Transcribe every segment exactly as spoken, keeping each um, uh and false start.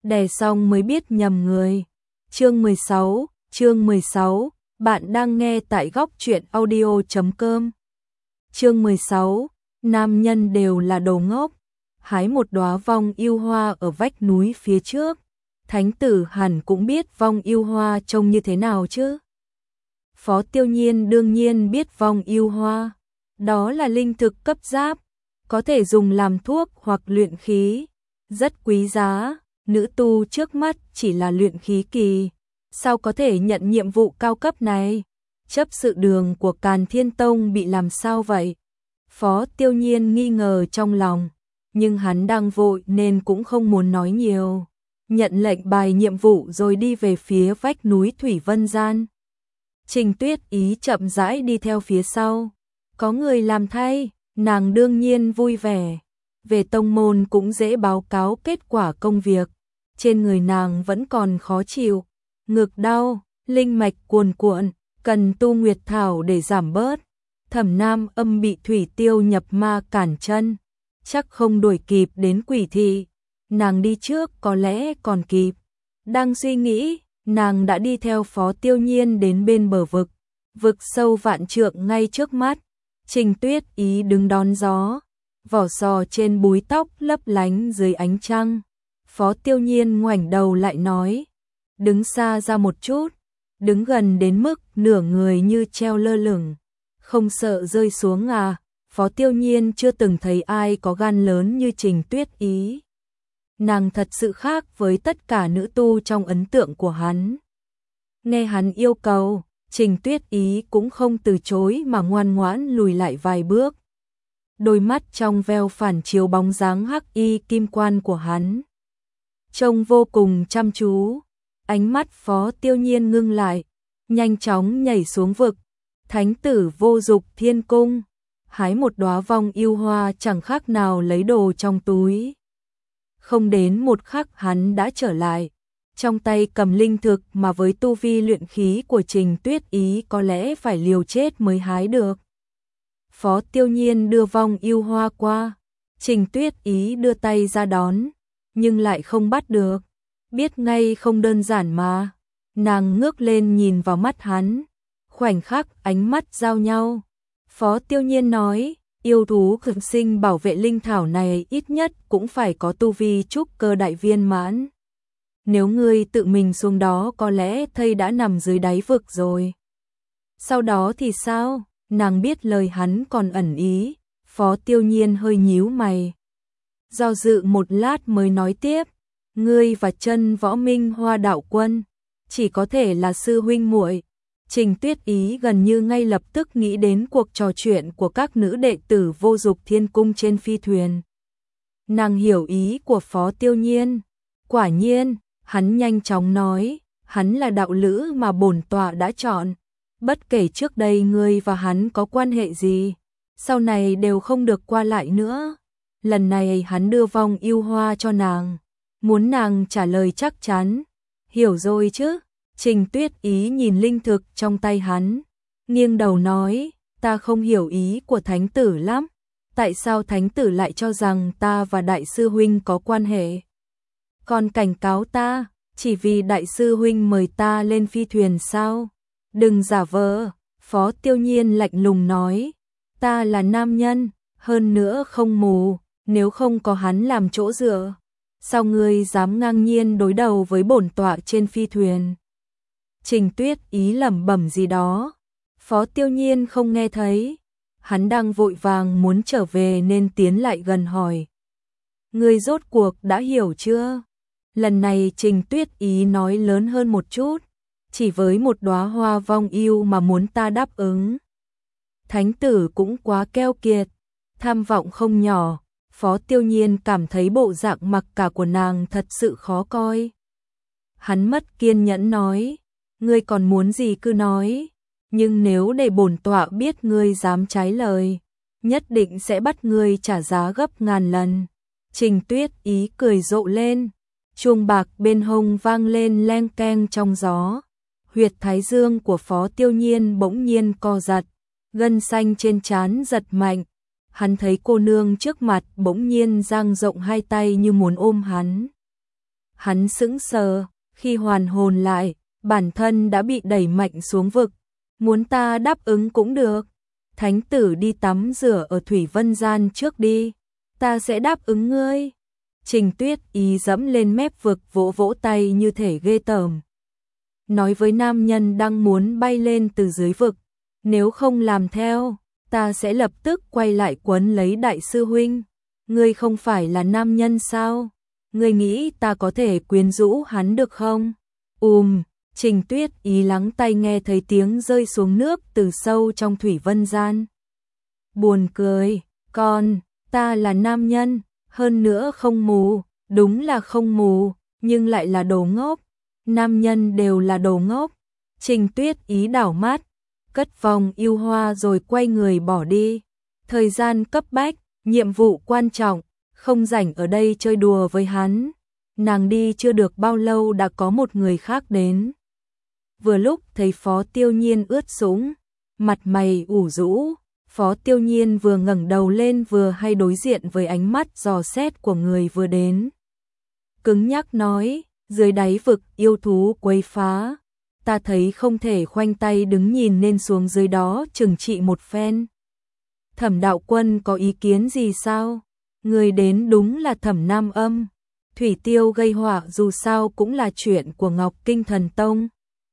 đè xong mới biết nhầm người. Chương mười sáu, chương mười sáu, bạn đang nghe tại góc truyện audio chấm com. Chương mười sáu, nam nhân đều là đồ ngốc. Hái một đóa vong yêu hoa ở vách núi phía trước. Thánh tử hẳn cũng biết vong yêu hoa trông như thế nào chứ. Phó Tiêu Nhiên đương nhiên biết vong yêu hoa. Đó là linh thực cấp giáp, có thể dùng làm thuốc hoặc luyện khí. Rất quý giá, nữ tu trước mắt chỉ là luyện khí kỳ. Sao có thể nhận nhiệm vụ cao cấp này? Chấp sự đường của Càn Thiên Tông bị làm sao vậy? Phó Tiêu Nhiên nghi ngờ trong lòng, nhưng hắn đang vội nên cũng không muốn nói nhiều. Nhận lệnh bài nhiệm vụ rồi đi về phía vách núi Thủy Vân Gian. Trình Tuyết Ý chậm rãi đi theo phía sau. Có người làm thay, nàng đương nhiên vui vẻ. Về tông môn cũng dễ báo cáo kết quả công việc. Trên người nàng vẫn còn khó chịu, ngực đau, linh mạch cuồn cuộn, cần tu nguyệt thảo để giảm bớt. Thẩm Nam Âm bị thủy tiêu nhập ma cản chân, chắc không đuổi kịp đến Quỷ Thị. Nàng đi trước có lẽ còn kịp. Đang suy nghĩ, nàng đã đi theo Phó Tiêu Nhiên đến bên bờ vực. Vực sâu vạn trượng ngay trước mắt. Trình Tuyết Ý đứng đón gió, vỏ sò trên búi tóc lấp lánh dưới ánh trăng. Phó Tiêu Nhiên ngoảnh đầu lại nói, đứng xa ra một chút, đứng gần đến mức nửa người như treo lơ lửng, không sợ rơi xuống à? Phó Tiêu Nhiên chưa từng thấy ai có gan lớn như Trình Tuyết Ý. Nàng thật sự khác với tất cả nữ tu trong ấn tượng của hắn. Nghe hắn yêu cầu, Trình Tuyết Ý cũng không từ chối mà ngoan ngoãn lùi lại vài bước. Đôi mắt trong veo phản chiếu bóng dáng hắc y kim quan của hắn, trông vô cùng chăm chú. Ánh mắt Phó Tiêu Nhiên ngưng lại, nhanh chóng nhảy xuống vực. Thánh tử Vô Dục Thiên Cung, hái một đóa vong yêu hoa chẳng khác nào lấy đồ trong túi. Không đến một khắc hắn đã trở lại, trong tay cầm linh thực mà với tu vi luyện khí của Trình Tuyết Ý có lẽ phải liều chết mới hái được. Phó Tiêu Nhiên đưa vong yêu hoa qua, Trình Tuyết Ý đưa tay ra đón, nhưng lại không bắt được. Biết ngay không đơn giản mà. Nàng ngước lên nhìn vào mắt hắn, khoảnh khắc ánh mắt giao nhau. Phó Tiêu Nhiên nói, yêu thú cực sinh bảo vệ linh thảo này ít nhất cũng phải có tu vi trúc cơ đại viên mãn. Nếu ngươi tự mình xuống đó có lẽ thây đã nằm dưới đáy vực rồi. Sau đó thì sao? Nàng biết lời hắn còn ẩn ý. Phó Tiêu Nhiên hơi nhíu mày, do dự một lát mới nói tiếp, ngươi và Chân Võ Minh Hoa đạo quân chỉ có thể là sư huynh muội. Trình Tuyết Ý gần như ngay lập tức nghĩ đến cuộc trò chuyện của các nữ đệ tử Vô Dục Thiên Cung trên phi thuyền. Nàng hiểu ý của Phó Tiêu Nhiên. Quả nhiên, hắn nhanh chóng nói, hắn là đạo lữ mà bổn tọa đã chọn. Bất kể trước đây ngươi và hắn có quan hệ gì, sau này đều không được qua lại nữa. Lần này hắn đưa vong yêu hoa cho nàng, muốn nàng trả lời chắc chắn. Hiểu rồi chứ? Trình Tuyết Ý nhìn linh thực trong tay hắn, nghiêng đầu nói, ta không hiểu ý của thánh tử lắm. Tại sao thánh tử lại cho rằng ta và đại sư huynh có quan hệ? Còn cảnh cáo ta, chỉ vì đại sư huynh mời ta lên phi thuyền sao? Đừng giả vờ. Phó Tiêu Nhiên lạnh lùng nói, ta là nam nhân, hơn nữa không mù, nếu không có hắn làm chỗ dựa, sao ngươi dám ngang nhiên đối đầu với bổn tọa trên phi thuyền? Trình Tuyết Ý lẩm bẩm gì đó, Phó Tiêu Nhiên không nghe thấy. Hắn đang vội vàng muốn trở về nên tiến lại gần hỏi, ngươi rốt cuộc đã hiểu chưa? Lần này Trình Tuyết Ý nói lớn hơn một chút, chỉ với một đóa hoa vong yêu mà muốn ta đáp ứng. Thánh tử cũng quá keo kiệt, tham vọng không nhỏ. Phó Tiêu Nhiên cảm thấy bộ dạng mặc cả của nàng thật sự khó coi. Hắn mất kiên nhẫn nói, ngươi còn muốn gì cứ nói, nhưng nếu để bổn tọa biết ngươi dám trái lời, nhất định sẽ bắt ngươi trả giá gấp ngàn lần. Trình Tuyết Ý cười rộ lên, chuông bạc bên hông vang lên leng keng trong gió. Huyệt thái dương của Phó Tiêu Nhiên bỗng nhiên co giật, gân xanh trên trán giật mạnh. Hắn thấy cô nương trước mặt bỗng nhiên dang rộng hai tay như muốn ôm hắn. Hắn sững sờ, khi hoàn hồn lại, bản thân đã bị đẩy mạnh xuống vực. Muốn ta đáp ứng cũng được. Thánh tử đi tắm rửa ở Thủy Vân Gian trước đi, ta sẽ đáp ứng ngươi. Trình Tuyết Ý dẫm lên mép vực vỗ vỗ tay như thể ghê tởm. Nói với nam nhân đang muốn bay lên từ dưới vực, nếu không làm theo, ta sẽ lập tức quay lại quấn lấy đại sư huynh. Ngươi không phải là nam nhân sao? Ngươi nghĩ ta có thể quyến rũ hắn được không? Ùm, Trình Tuyết Ý lắng tai nghe thấy tiếng rơi xuống nước từ sâu trong Thủy Vân Gian. Buồn cười, con, ta là nam nhân, hơn nữa không mù, đúng là không mù, nhưng lại là đồ ngốc. Nam nhân đều là đồ ngốc. Trình Tuyết Ý đảo mắt, cất vòng yêu hoa rồi quay người bỏ đi. Thời gian cấp bách, nhiệm vụ quan trọng, không rảnh ở đây chơi đùa với hắn. Nàng đi chưa được bao lâu đã có một người khác đến. Vừa lúc thấy Phó Tiêu Nhiên ướt sũng, mặt mày ủ rũ, Phó Tiêu Nhiên vừa ngẩng đầu lên vừa hay đối diện với ánh mắt dò xét của người vừa đến. Cứng nhắc nói, dưới đáy vực yêu thú quấy phá, ta thấy không thể khoanh tay đứng nhìn nên xuống dưới đó trừng trị một phen. Thẩm đạo quân có ý kiến gì sao? Người đến đúng là Thẩm Nam Âm. Thủy Tiêu gây họa dù sao cũng là chuyện của Ngọc Kinh Thần Tông.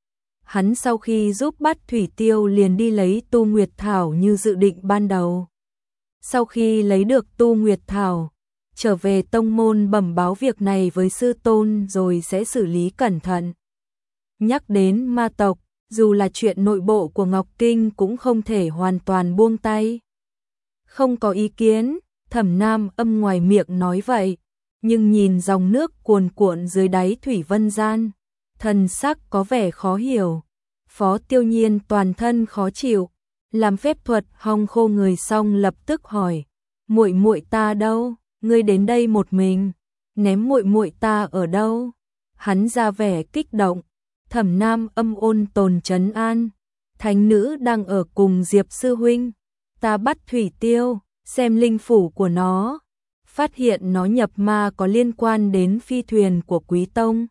Hắn sau khi giúp bắt Thủy Tiêu liền đi lấy Tu Nguyệt Thảo như dự định ban đầu. Sau khi lấy được Tu Nguyệt Thảo, trở về tông môn bẩm báo việc này với sư tôn rồi sẽ xử lý cẩn thận. Nhắc đến ma tộc, dù là chuyện nội bộ của Ngọc Kinh cũng không thể hoàn toàn buông tay. Không có ý kiến, Thẩm Nam Âm ngoài miệng nói vậy, nhưng nhìn dòng nước cuồn cuộn dưới đáy Thủy Vân Gian, thần sắc có vẻ khó hiểu. Phó Tiêu Nhiên toàn thân khó chịu, làm phép thuật hong khô người xong lập tức hỏi: "Muội muội ta đâu? Ngươi đến đây một mình, ném muội muội ta ở đâu?" Hắn ra vẻ kích động. Thẩm Nam Âm ôn tồn trấn an: "Thánh nữ đang ở cùng Diệp sư huynh, ta bắt Thủy Tiêu, xem linh phủ của nó, phát hiện nó nhập ma có liên quan đến phi thuyền của Quý tông.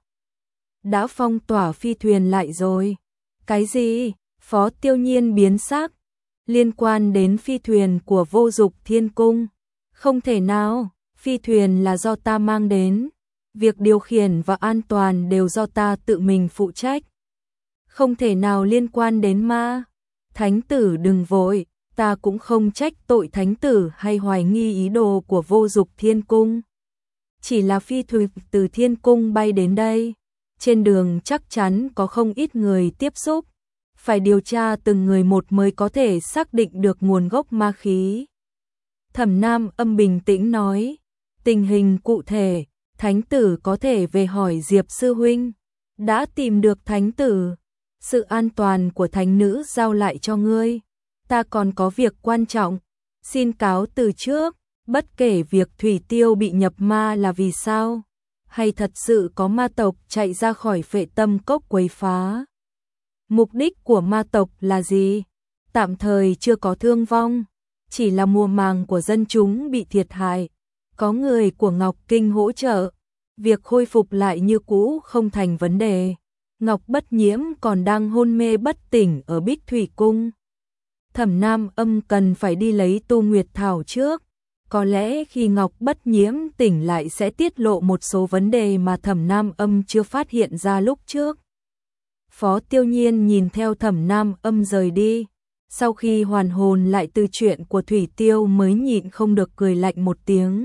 Đã phong tỏa phi thuyền lại rồi." "Cái gì?" Phó Tiêu Nhiên biến sắc. "Liên quan đến phi thuyền của Vô Dục Thiên Cung." "Không thể nào, phi thuyền là do ta mang đến, việc điều khiển và an toàn đều do ta tự mình phụ trách. Không thể nào liên quan đến ma." "Thánh tử đừng vội, ta cũng không trách tội thánh tử hay hoài nghi ý đồ của Vô Dục Thiên Cung. Chỉ là phi thuyền từ Thiên Cung bay đến đây, trên đường chắc chắn có không ít người tiếp xúc, phải điều tra từng người một mới có thể xác định được nguồn gốc ma khí." Thẩm Nam Âm bình tĩnh nói: "Tình hình cụ thể, thánh tử có thể về hỏi Diệp sư huynh." "Đã tìm được thánh tử, sự an toàn của thánh nữ giao lại cho ngươi. Ta còn có việc quan trọng, xin cáo từ trước." Bất kể việc Thủy Tiêu bị nhập ma là vì sao, hay thật sự có ma tộc chạy ra khỏi Phệ Tâm Cốc quấy phá. Mục đích của ma tộc là gì? Tạm thời chưa có thương vong, chỉ là mùa màng của dân chúng bị thiệt hại. Có người của Ngọc Kinh hỗ trợ, việc khôi phục lại như cũ không thành vấn đề. Ngọc Bất Nhiễm còn đang hôn mê bất tỉnh ở Bích Thủy Cung. Thẩm Nam Âm cần phải đi lấy Tu Nguyệt Thảo trước. Có lẽ khi Ngọc Bất Nhiễm tỉnh lại sẽ tiết lộ một số vấn đề mà Thẩm Nam Âm chưa phát hiện ra lúc trước. Phó Tiêu Nhiên nhìn theo Thẩm Nam Âm rời đi. Sau khi hoàn hồn lại từ chuyện của Thủy Tiêu mới nhịn không được cười lạnh một tiếng.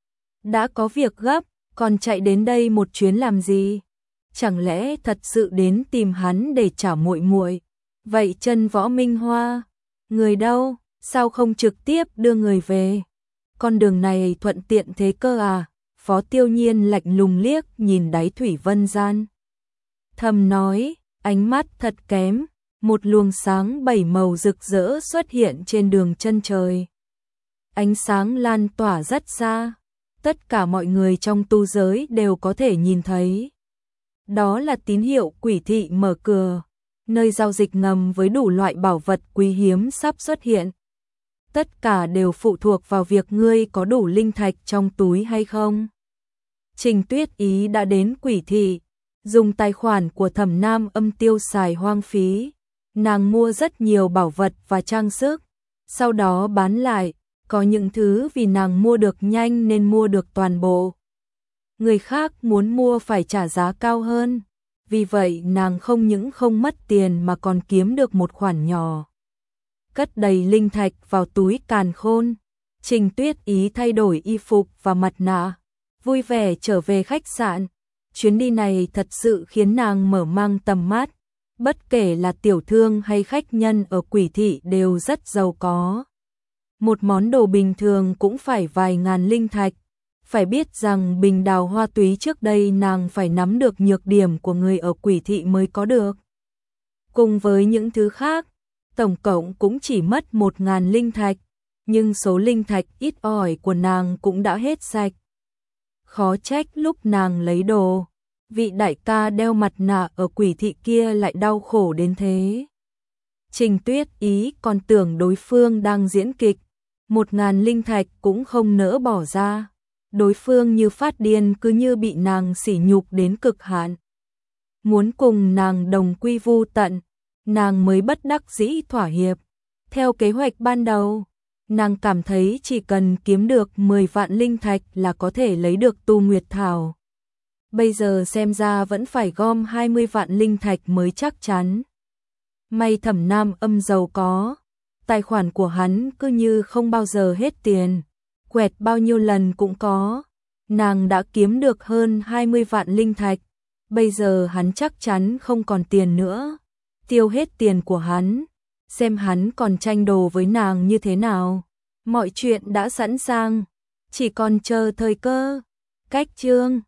Đã có việc gấp, còn chạy đến đây một chuyến làm gì? Chẳng lẽ thật sự đến tìm hắn để trả muội muội? Vậy Chân Võ Minh Hoa, người đâu? Sao không trực tiếp đưa người về? Con đường này thuận tiện thế cơ à? Phó Tiêu Nhiên lạnh lùng liếc nhìn đáy Thủy Vân Gian, thầm nói, ánh mắt thật kém. Một luồng sáng bảy màu rực rỡ xuất hiện trên đường chân trời. Ánh sáng lan tỏa rất xa, tất cả mọi người trong tu giới đều có thể nhìn thấy. Đó là tín hiệu quỷ thị mở cửa, nơi giao dịch ngầm với đủ loại bảo vật quý hiếm sắp xuất hiện. Tất cả đều phụ thuộc vào việc ngươi có đủ linh thạch trong túi hay không. Trình Tuyết Ý đã đến Quỷ thị, dùng tài khoản của Thẩm Nam Âm tiêu xài hoang phí. Nàng mua rất nhiều bảo vật và trang sức, sau đó bán lại, có những thứ vì nàng mua được nhanh nên mua được toàn bộ. Người khác muốn mua phải trả giá cao hơn, vì vậy nàng không những không mất tiền mà còn kiếm được một khoản nhỏ. Cất đầy linh thạch vào túi càn khôn, Trình Tuyết Ý thay đổi y phục và mặt nạ, vui vẻ trở về khách sạn. Chuyến đi này thật sự khiến nàng mở mang tầm mắt, bất kể là tiểu thương hay khách nhân ở Quỷ thị đều rất giàu có. Một món đồ bình thường cũng phải vài ngàn linh thạch. Phải biết rằng bình đào hoa túy trước đây nàng phải nắm được nhược điểm của người ở Quỷ thị mới có được. Cùng với những thứ khác, tổng cộng cũng chỉ mất một ngàn linh thạch, nhưng số linh thạch ít ỏi của nàng cũng đã hết sạch. Khó trách lúc nàng lấy đồ, vị đại ca đeo mặt nạ ở Quỷ thị kia lại đau khổ đến thế. Trình Tuyết Ý còn tưởng đối phương đang diễn kịch, một ngàn linh thạch cũng không nỡ bỏ ra. Đối phương như phát điên, cứ như bị nàng sỉ nhục đến cực hạn. Muốn cùng nàng đồng quy vu tận, nàng mới bất đắc dĩ thỏa hiệp. Theo kế hoạch ban đầu, nàng cảm thấy chỉ cần kiếm được mười vạn linh thạch là có thể lấy được Tu Nguyệt Thảo. Bây giờ xem ra vẫn phải gom hai mươi vạn linh thạch mới chắc chắn. May Thẩm Nam Âm giàu có, tài khoản của hắn cứ như không bao giờ hết tiền, quẹt bao nhiêu lần cũng có. Nàng đã kiếm được hơn hai mươi vạn linh thạch, bây giờ hắn chắc chắn không còn tiền nữa. Tiêu hết tiền của hắn, xem hắn còn tranh đồ với nàng như thế nào. Mọi chuyện đã sẵn sàng, chỉ còn chờ thời cơ. Cách chương